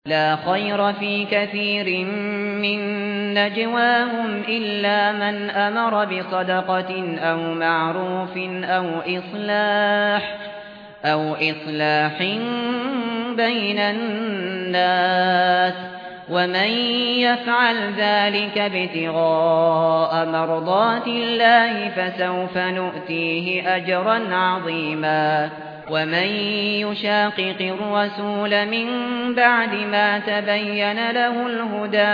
لا خير في كثير من نجواهم إلا من أمر بصدقة أو معروف أو إصلاح بين الناس ومن يفعل ذلك ابتغاء مرضات الله فسوف نؤتيه أجرا عظيما ومن يشاقق الرسول من بعد ما تبين له الهدى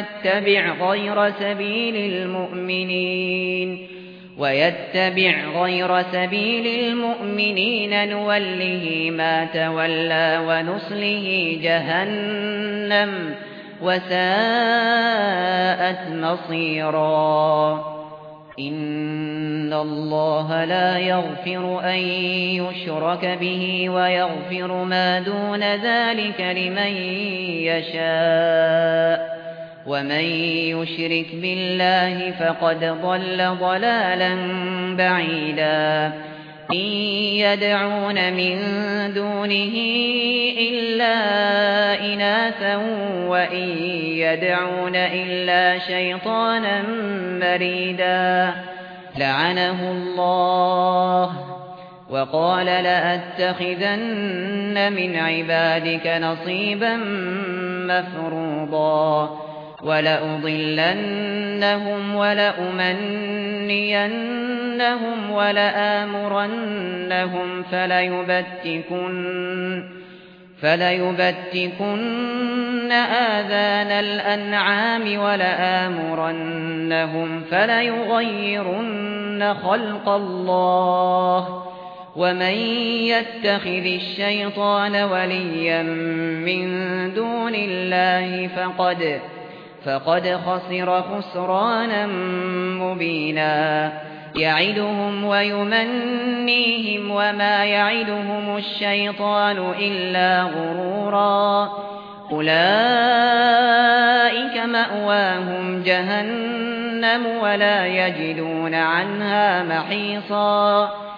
ويتبع غير سبيل المؤمنين نوله ما تولى ونصله جهنم وساءت مصيرا إن الله لا يغفر أن يشرك به ويغفر ما دون ذلك لمن يشاء ومن يشرك بالله فقد ضل ضلالا بعيدا إن يدعون من دونه إلا إناثا وإن يدعون إلا شيطانا مريدا لعنه الله وقال لأتخذن من عبادك نصيبا مفروضا ولأضلنهم ولأمنينهم ولآمرنهم فليبتكن آذان الأنعام ولآمرنهم فليغيرن خلق الله ومن يتخذ الشيطان وليا من دون الله فقد خسر خسرانا مبينا يعدهم ويمنيهم وما يعدهم الشيطان إلا غرورا أولئك مأواهم جهنم ولا يجدون عنها محيصا